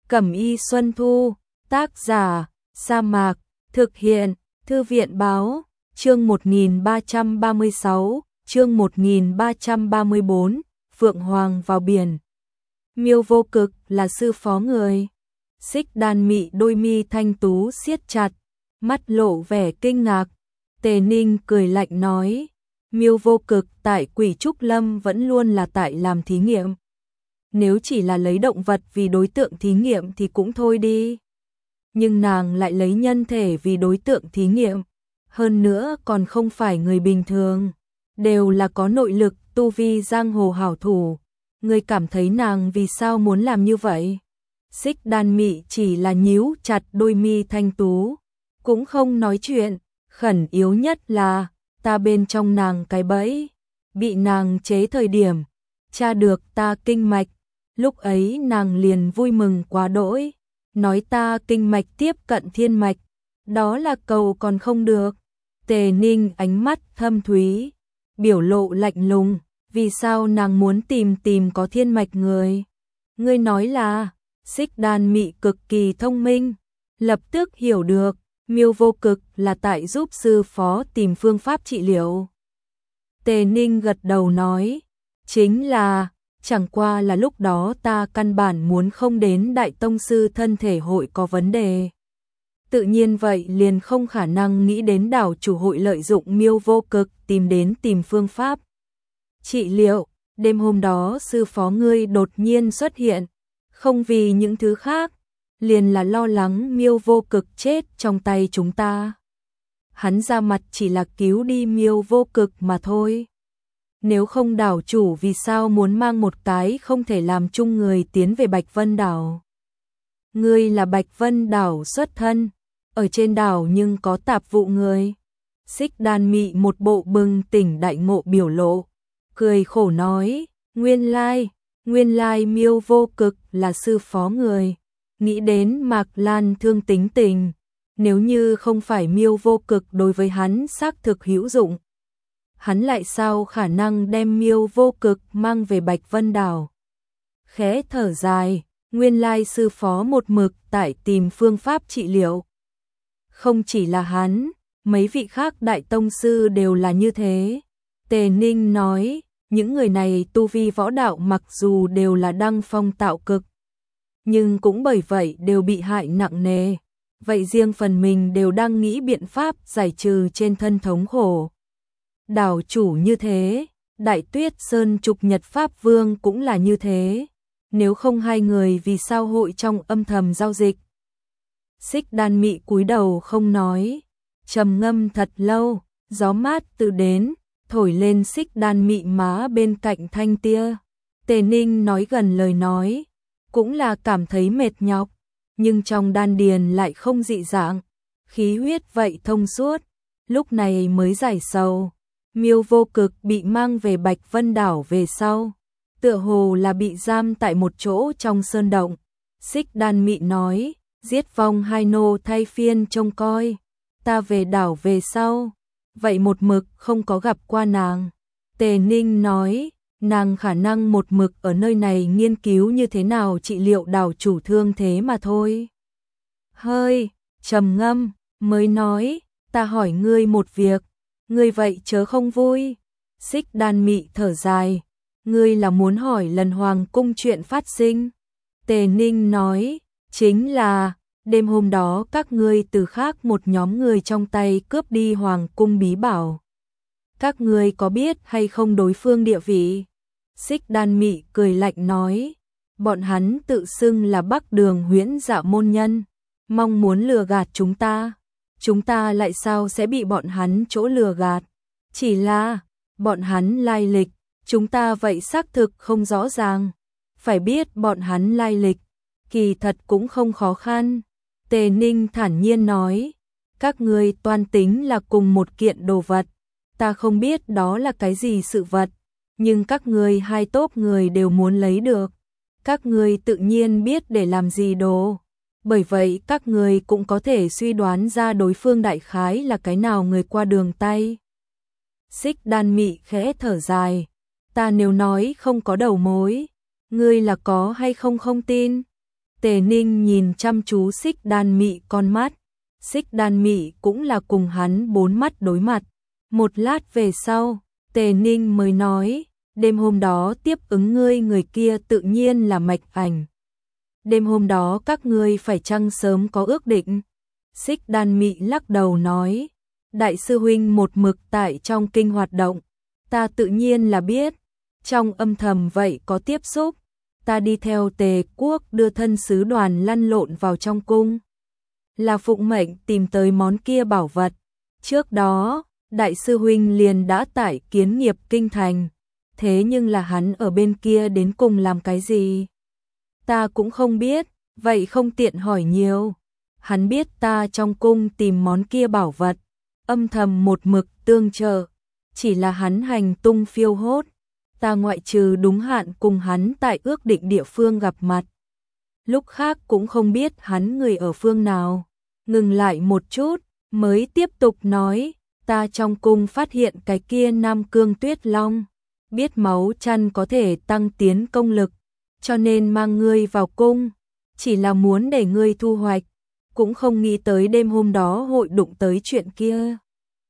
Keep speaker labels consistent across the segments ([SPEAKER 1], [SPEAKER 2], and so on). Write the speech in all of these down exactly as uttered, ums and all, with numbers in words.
[SPEAKER 1] Cẩm y Xuân Thu, tác giả, Sa Mạc, thực hiện, Thư viện báo, chương một nghìn ba trăm ba mươi sáu, chương một nghìn ba trăm ba mươi bốn, Phượng Hoàng vào biển. Miêu Vô Cực là sư phó người. Xích Đan mị đôi mi thanh tú siết chặt, mắt lộ vẻ kinh ngạc. Tề Ninh cười lạnh nói, Miêu Vô Cực tại Quỷ Trúc Lâm vẫn luôn là tại làm thí nghiệm. Nếu chỉ là lấy động vật vì đối tượng thí nghiệm thì cũng thôi đi. Nhưng nàng lại lấy nhân thể vì đối tượng thí nghiệm. Hơn nữa còn không phải người bình thường. Đều là có nội lực, tu vi giang hồ hảo thủ. Người cảm thấy nàng vì sao muốn làm như vậy? Xích Đan mị chỉ là nhíu chặt đôi mi thanh tú. Cũng không nói chuyện. Khẩn yếu nhất là ta bên trong nàng cái bẫy. Bị nàng chế thời điểm. Tra được ta kinh mạch. Lúc ấy nàng liền vui mừng quá đỗi, nói ta kinh mạch tiếp cận thiên mạch, đó là cầu còn không được. Tề Ninh ánh mắt thâm thúy, biểu lộ lạnh lùng, vì sao nàng muốn tìm tìm có thiên mạch người? Ngươi nói là, Xích Đan mị cực kỳ thông minh, lập tức hiểu được, Miêu Vô Cực là tại giúp sư phó tìm phương pháp trị liệu. Tề Ninh gật đầu nói, chính là chẳng qua là lúc đó ta căn bản muốn không đến Đại Tông Sư thân thể hội có vấn đề. Tự nhiên vậy liền không khả năng nghĩ đến đảo chủ hội lợi dụng Miêu Vô Cực tìm đến tìm phương pháp. Trị liệu, đêm hôm đó sư phó ngươi đột nhiên xuất hiện, không vì những thứ khác, liền là lo lắng Miêu Vô Cực chết trong tay chúng ta. Hắn ra mặt chỉ là cứu đi Miêu Vô Cực mà thôi. Nếu không đảo chủ vì sao muốn mang một cái không thể làm chung người tiến về Bạch Vân đảo. Ngươi là Bạch Vân đảo xuất thân, ở trên đảo nhưng có tạp vụ người. Xích Đan mị một bộ bừng tỉnh đại ngộ biểu lộ, cười khổ nói, nguyên lai, nguyên lai Miêu Vô Cực là sư phó người. Nghĩ đến Mạc Lan thương tính tình, nếu như không phải Miêu Vô Cực đối với hắn xác thực hữu dụng. Hắn lại sao khả năng đem Miêu Vô Cực mang về Bạch Vân đảo. Khẽ thở dài, nguyên lai sư phó một mực tại tìm phương pháp trị liệu. Không chỉ là hắn, mấy vị khác đại tông sư đều là như thế. Tề Ninh nói, những người này tu vi võ đạo mặc dù đều là đăng phong tạo cực, nhưng cũng bởi vậy đều bị hại nặng nề. Vậy riêng phần mình đều đang nghĩ biện pháp giải trừ trên thân thống khổ. Đảo chủ như thế, Đại Tuyết Sơn Trục Nhật Pháp Vương cũng là như thế. Nếu không hai người vì sao hội trong âm thầm giao dịch? Xích Đan mị cúi đầu không nói, trầm ngâm thật lâu, gió mát từ đến, thổi lên Xích Đan mị má bên cạnh thanh tia. Tề Ninh nói gần lời nói, cũng là cảm thấy mệt nhọc, nhưng trong đan điền lại không dị dạng, khí huyết vậy thông suốt, lúc này mới giải sầu. Miêu Vô Cực bị mang về Bạch Vân đảo về sau, tựa hồ là bị giam tại một chỗ trong sơn động. Xích Đan mị nói, giết vong hai nô thay phiên trông coi, ta về đảo về sau, vậy một mực không có gặp qua nàng. Tề Ninh nói, nàng khả năng một mực ở nơi này nghiên cứu như thế nào trị liệu đảo chủ thương thế mà thôi. Hơi trầm ngâm mới nói, ta hỏi ngươi một việc. Ngươi vậy chớ không vui. Xích Đan mị thở dài, ngươi là muốn hỏi lần hoàng cung chuyện phát sinh. Tề Ninh nói, chính là, đêm hôm đó các ngươi từ khác một nhóm người trong tay cướp đi hoàng cung bí bảo. Các ngươi có biết hay không đối phương địa vị? Xích Đan mị cười lạnh nói, bọn hắn tự xưng là Bắc Đường Huyễn Dạ môn nhân, mong muốn lừa gạt chúng ta. Chúng ta lại sao sẽ bị bọn hắn chỗ lừa gạt? Chỉ là, bọn hắn lai lịch, chúng ta vậy xác thực không rõ ràng. Phải biết bọn hắn lai lịch, kỳ thật cũng không khó khăn. Tề Ninh thản nhiên nói, các ngươi toan tính là cùng một kiện đồ vật. Ta không biết đó là cái gì sự vật, nhưng các ngươi hai tốp người đều muốn lấy được. Các ngươi tự nhiên biết để làm gì đồ. Bởi vậy các người cũng có thể suy đoán ra đối phương đại khái là cái nào người qua đường tay. Xích Đan mị khẽ thở dài, ta nếu nói không có đầu mối, ngươi là có hay không không tin? Tề Ninh nhìn chăm chú Xích Đan Mị con mắt. Xích Đan Mị cũng là cùng hắn bốn mắt đối mặt. Một lát về sau, Tề Ninh mới nói, đêm hôm đó tiếp ứng ngươi người kia tự nhiên là Mạch Ảnh. Đêm hôm đó các ngươi phải chăng sớm có ước định? Xích Đan Mị lắc đầu nói, đại sư huynh một mực tại trong kinh hoạt động, ta tự nhiên là biết, trong âm thầm vậy có tiếp xúc, ta đi theo Tề quốc đưa thân sứ đoàn lăn lộn vào trong cung. Là phụng mệnh tìm tới món kia bảo vật, trước đó, đại sư huynh liền đã tại Kiến Nghiệp kinh thành, thế nhưng là hắn ở bên kia đến cùng làm cái gì? Ta cũng không biết, vậy không tiện hỏi nhiều. Hắn biết ta trong cung tìm món kia bảo vật, âm thầm một mực tương trợ, chỉ là hắn hành tung phiêu hốt, ta ngoại trừ đúng hạn cùng hắn tại ước định địa phương gặp mặt. Lúc khác cũng không biết hắn người ở phương nào. Ngừng lại một chút, mới tiếp tục nói, ta trong cung phát hiện cái kia Nam Cương Tuyết Long, biết máu chăn có thể tăng tiến công lực, cho nên mang ngươi vào cung, chỉ là muốn để ngươi thu hoạch, cũng không nghĩ tới đêm hôm đó hội đụng tới chuyện kia.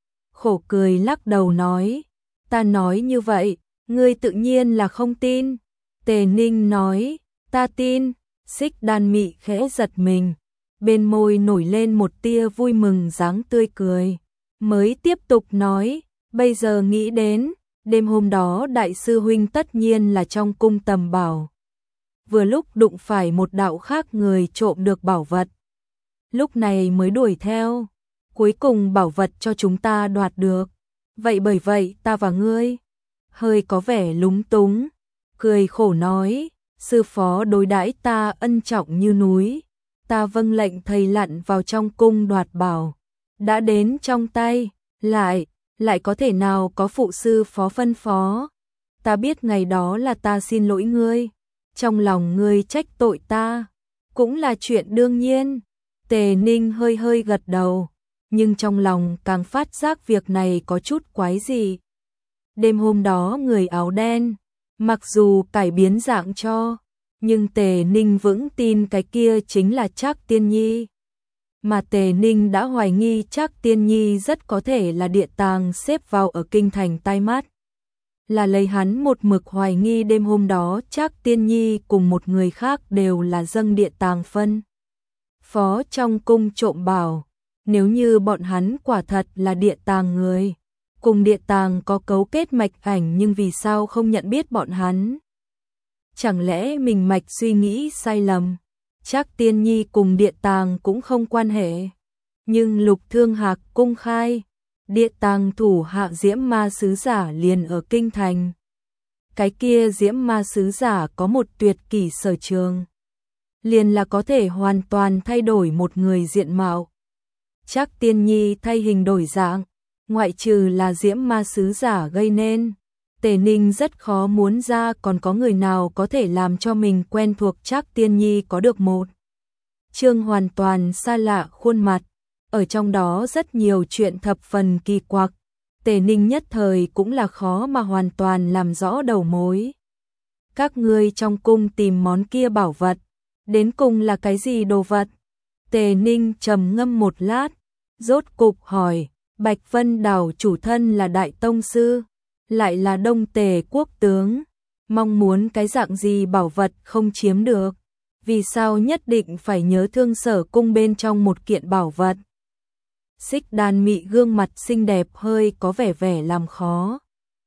[SPEAKER 1] Khổ cười lắc đầu nói, ta nói như vậy, ngươi tự nhiên là không tin. Tề Ninh nói, ta tin. Xích Đan Mị khẽ giật mình, bên môi nổi lên một tia vui mừng dáng tươi cười, mới tiếp tục nói, bây giờ nghĩ đến, đêm hôm đó đại sư huynh tất nhiên là trong cung tầm bảo. Vừa lúc đụng phải một đạo khác người trộm được bảo vật. Lúc này mới đuổi theo, cuối cùng bảo vật cho chúng ta đoạt được. Vậy bởi vậy ta và ngươi, hơi có vẻ lúng túng, cười khổ nói, sư phó đối đãi ta ân trọng như núi, ta vâng lệnh thầy lặn vào trong cung đoạt bảo, đã đến trong tay, lại, lại có thể nào có phụ sư phó phân phó. Ta biết ngày đó là ta xin lỗi ngươi, trong lòng ngươi trách tội ta, cũng là chuyện đương nhiên. Tề Ninh hơi hơi gật đầu, nhưng trong lòng càng phát giác việc này có chút quái gì. Đêm hôm đó người áo đen, mặc dù cải biến dạng cho, nhưng Tề Ninh vững tin cái kia chính là Trác Tiên Nhi. Mà Tề Ninh đã hoài nghi Trác Tiên Nhi rất có thể là địa tàng xếp vào ở kinh thành tai mắt. Là lấy hắn một mực hoài nghi đêm hôm đó Trác Tiên Nhi cùng một người khác đều là dâng địa tàng phân phó trong cung trộm bảo. Nếu như bọn hắn quả thật là địa tàng người, cùng địa tàng có cấu kết Mạch Ảnh, nhưng vì sao không nhận biết bọn hắn? Chẳng lẽ mình mạch suy nghĩ sai lầm? Trác Tiên Nhi cùng địa tàng cũng không quan hệ. Nhưng Lục Thương Hạc cung khai, địa tàng thủ hạ Diễm Ma sứ giả liền ở kinh thành. Cái kia Diễm Ma sứ giả có một tuyệt kỷ sở trường, liền là có thể hoàn toàn thay đổi một người diện mạo. Trác Tiên Nhi thay hình đổi dạng, ngoại trừ là Diễm Ma sứ giả gây nên, Tề Ninh rất khó muốn ra còn có người nào có thể làm cho mình quen thuộc Trác Tiên Nhi có được một chương hoàn toàn xa lạ khuôn mặt, ở trong đó rất nhiều chuyện thập phần kỳ quặc, Tề Ninh nhất thời cũng là khó mà hoàn toàn làm rõ đầu mối. Các ngươi trong cung tìm món kia bảo vật, đến cùng là cái gì đồ vật? Tề Ninh trầm ngâm một lát, rốt cục hỏi, Bạch Vân Đảo chủ thân là đại tông sư, lại là Đông Tề quốc tướng, mong muốn cái dạng gì bảo vật không chiếm được, vì sao nhất định phải nhớ Thương Sở cung bên trong một kiện bảo vật? Xích Đan Mị gương mặt xinh đẹp hơi có vẻ vẻ làm khó.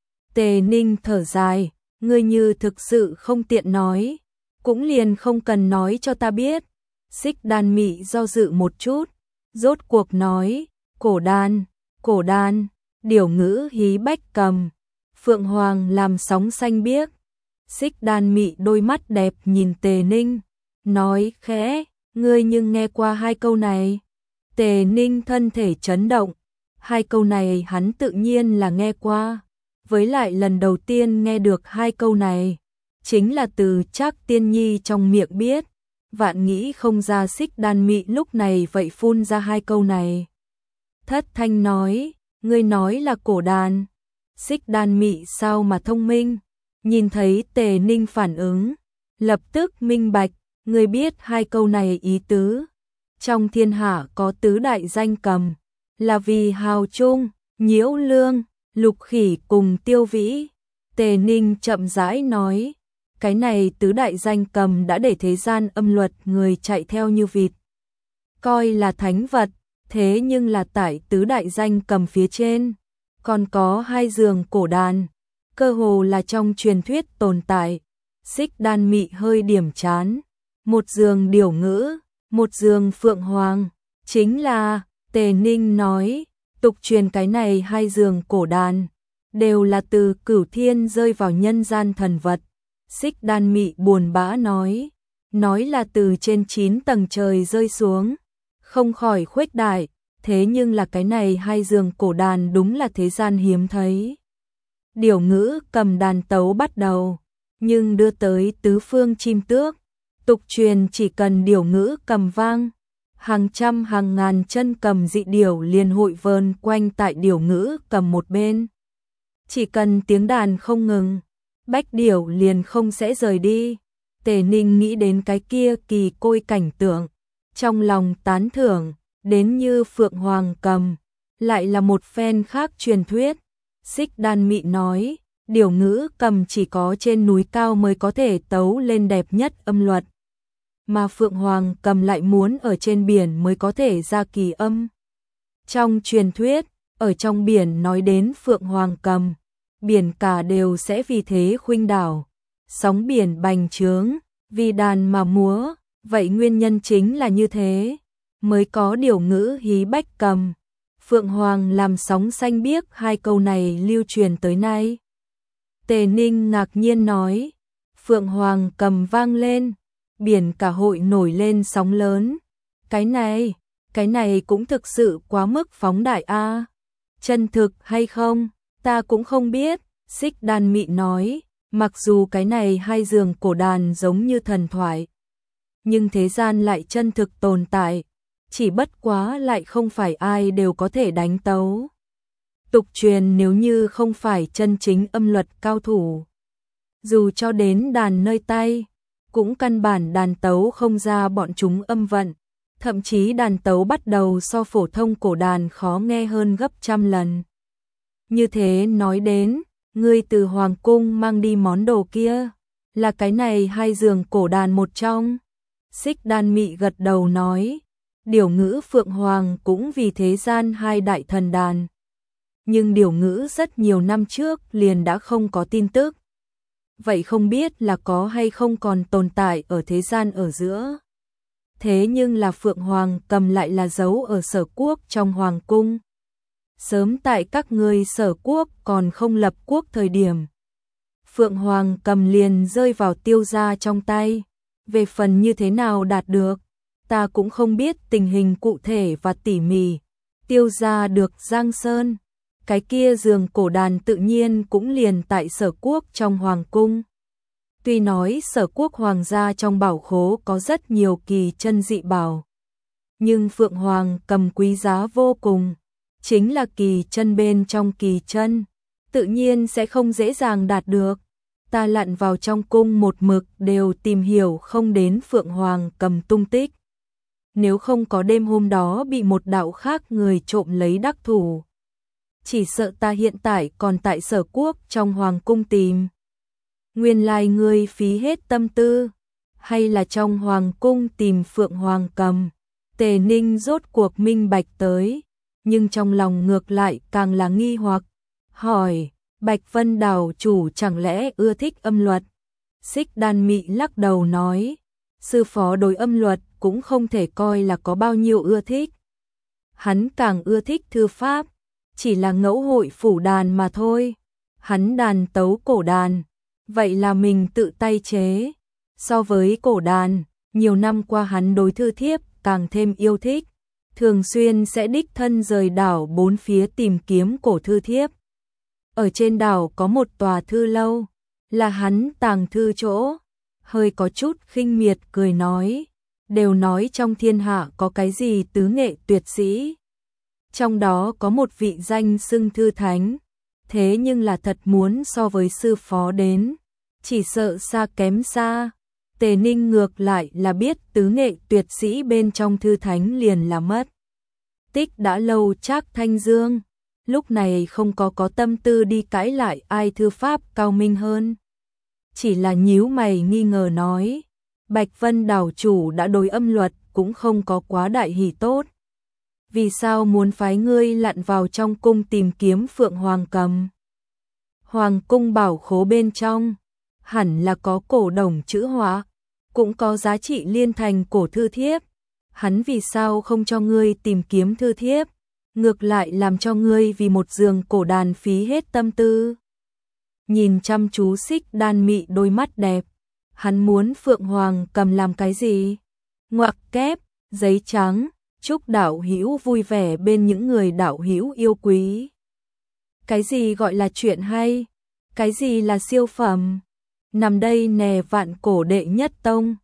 [SPEAKER 1] Tề Ninh thở dài, ngươi như thực sự không tiện nói, cũng liền không cần nói cho ta biết. Xích Đan Mị do dự một chút, rốt cuộc nói, cổ đan, cổ đan, điểu ngữ hí bách cầm, phượng hoàng làm sóng xanh biếc. Xích Đan Mị đôi mắt đẹp nhìn Tề Ninh, nói khẽ, ngươi nhưng nghe qua hai câu này? Tề Ninh thân thể chấn động, hai câu này hắn tự nhiên là nghe qua, với lại lần đầu tiên nghe được hai câu này, chính là từ Trác Tiên Nhi trong miệng biết, vạn nghĩ không ra Xích Đan Mị lúc này vậy phun ra hai câu này. Thất thanh nói, ngươi nói là cổ đàn. Xích Đan Mị sao mà thông minh, nhìn thấy Tề Ninh phản ứng, lập tức minh bạch, Ngươi biết hai câu này ý tứ? Trong thiên hạ có tứ đại danh cầm, là vì Hào Trung, Nhiễu Lương, Lục Khỉ cùng Tiêu Vĩ. Tề Ninh chậm rãi nói, cái này tứ đại danh cầm đã để thế gian âm luật người chạy theo như vịt, coi là thánh vật, thế nhưng là tại tứ đại danh cầm phía trên, còn có hai giường cổ đàn, cơ hồ là trong truyền thuyết tồn tại. Xích Đan Mị hơi điểm chán, một giường điểu ngữ, một giường phượng hoàng, chính là, Tề Ninh nói, tục truyền cái này hai giường cổ đàn, đều là từ cửu thiên rơi vào nhân gian thần vật. Xích Đan Mị buồn bã nói, nói là từ trên chín tầng trời rơi xuống, không khỏi khuếch đại, thế nhưng là cái này hai giường cổ đàn đúng là thế gian hiếm thấy. Điểu ngữ cầm đàn tấu bắt đầu, nhưng đưa tới tứ phương chim tước, tục truyền chỉ cần điểu ngữ cầm vang, hàng trăm hàng ngàn chân cầm dị điểu liền hội vờn quanh tại điểu ngữ cầm một bên. Chỉ cần tiếng đàn không ngừng, bách điểu liền không sẽ rời đi. Tề Ninh nghĩ đến cái kia kỳ côi cảnh tượng, trong lòng tán thưởng, đến như phượng hoàng cầm, lại là một phen khác truyền thuyết. Xích Đan Mị nói, điểu ngữ cầm chỉ có trên núi cao mới có thể tấu lên đẹp nhất âm luật, mà phượng hoàng cầm lại muốn ở trên biển mới có thể ra kỳ âm. Trong truyền thuyết, ở trong biển nói đến phượng hoàng cầm, biển cả đều sẽ vì thế khuynh đảo, sóng biển bành trướng, vì đàn mà múa, vậy nguyên nhân chính là như thế, mới có điểu ngữ hí bách cầm, phượng hoàng làm sóng xanh biếc, hai câu này lưu truyền tới nay. Tề Ninh ngạc nhiên nói, phượng hoàng cầm vang lên, biển cả hội nổi lên sóng lớn, cái này, cái này cũng thực sự quá mức phóng đại a. Chân thực hay không, ta cũng không biết. Xích Đan Mị nói, mặc dù cái này hai giường cổ đàn giống như thần thoại, nhưng thế gian lại chân thực tồn tại, chỉ bất quá lại không phải ai đều có thể đánh tấu. Tục truyền nếu như không phải chân chính âm luật cao thủ, dù cho đến đàn nơi tay, cũng căn bản đàn tấu không ra bọn chúng âm vận, thậm chí đàn tấu bắt đầu so phổ thông cổ đàn khó nghe hơn gấp trăm lần. Như thế nói đến, ngươi từ hoàng cung mang đi món đồ kia, là cái này hai giường cổ đàn một trong. Xích Đan Mị gật đầu nói, điểu ngữ phượng hoàng cũng vì thế gian hai đại thần đàn, nhưng điểu ngữ rất nhiều năm trước liền đã không có tin tức, vậy không biết là có hay không còn tồn tại ở thế gian ở giữa. Thế nhưng là phượng hoàng cầm lại là giấu ở Sở Quốc trong hoàng cung. Sớm tại các ngươi Sở Quốc còn không lập quốc thời điểm, phượng hoàng cầm liền rơi vào Tiêu gia trong tay. Về phần như thế nào đạt được, ta cũng không biết tình hình cụ thể và tỉ mỉ. Tiêu gia được Giang Sơn, cái kia giường cổ đàn tự nhiên cũng liền tại Sở Quốc trong hoàng cung. Tuy nói Sở Quốc hoàng gia trong bảo khố có rất nhiều kỳ chân dị bảo, nhưng phượng hoàng cầm quý giá vô cùng, chính là kỳ chân bên trong kỳ chân, tự nhiên sẽ không dễ dàng đạt được. Ta lặn vào trong cung một mực đều tìm hiểu không đến phượng hoàng cầm tung tích. Nếu không có đêm hôm đó bị một đạo khác người trộm lấy đắc thủ, chỉ sợ ta hiện tại còn tại Sở Quốc trong hoàng cung tìm. Nguyên lai ngươi phí hết tâm tư, hay là trong hoàng cung tìm phượng hoàng cầm. Tề Ninh rốt cuộc minh bạch tới, nhưng trong lòng ngược lại càng là nghi hoặc, hỏi, Bạch Vân đảo chủ chẳng lẽ ưa thích âm luật? Xích Đan Mị lắc đầu nói, sư phó đối âm luật cũng không thể coi là có bao nhiêu ưa thích. Hắn càng ưa thích thư pháp, chỉ là ngẫu hội phủ đàn mà thôi. Hắn đàn tấu cổ đàn, vậy là mình tự tay chế. So với cổ đàn, nhiều năm qua hắn đối thư thiếp càng thêm yêu thích, thường xuyên sẽ đích thân rời đảo bốn phía tìm kiếm cổ thư thiếp. Ở trên đảo có một tòa thư lâu, là hắn tàng thư chỗ. Hơi có chút khinh miệt cười nói, đều nói trong thiên hạ có cái gì tứ nghệ tuyệt sĩ, trong đó có một vị danh xưng thư thánh, thế nhưng là thật muốn so với sư phó đến, chỉ sợ xa kém xa. Tề Ninh ngược lại là biết tứ nghệ tuyệt sĩ bên trong thư thánh liền là mất tích đã lâu Trác Thanh Dương, lúc này không có có tâm tư đi cãi lại ai thư pháp cao minh hơn. Chỉ là nhíu mày nghi ngờ nói, Bạch Vân đảo chủ đã đối âm luật cũng không có quá đại hỷ tốt. Vì sao muốn phái ngươi lặn vào trong cung tìm kiếm Phượng Hoàng Cầm? Hoàng cung bảo khố bên trong, hẳn là có cổ đồng chữ họa, cũng có giá trị liên thành cổ thư thiếp. Hắn vì sao không cho ngươi tìm kiếm thư thiếp, ngược lại làm cho ngươi vì một giường cổ đàn phí hết tâm tư. Nhìn chăm chú Xích Đan mị đôi mắt đẹp, hắn muốn Phượng Hoàng Cầm làm cái gì? Ngoặc kép, giấy trắng, chúc đạo hữu vui vẻ bên những người đạo hữu yêu quý. Cái gì gọi là chuyện hay? Cái gì là siêu phẩm? Nằm đây nè vạn cổ đệ nhất tông,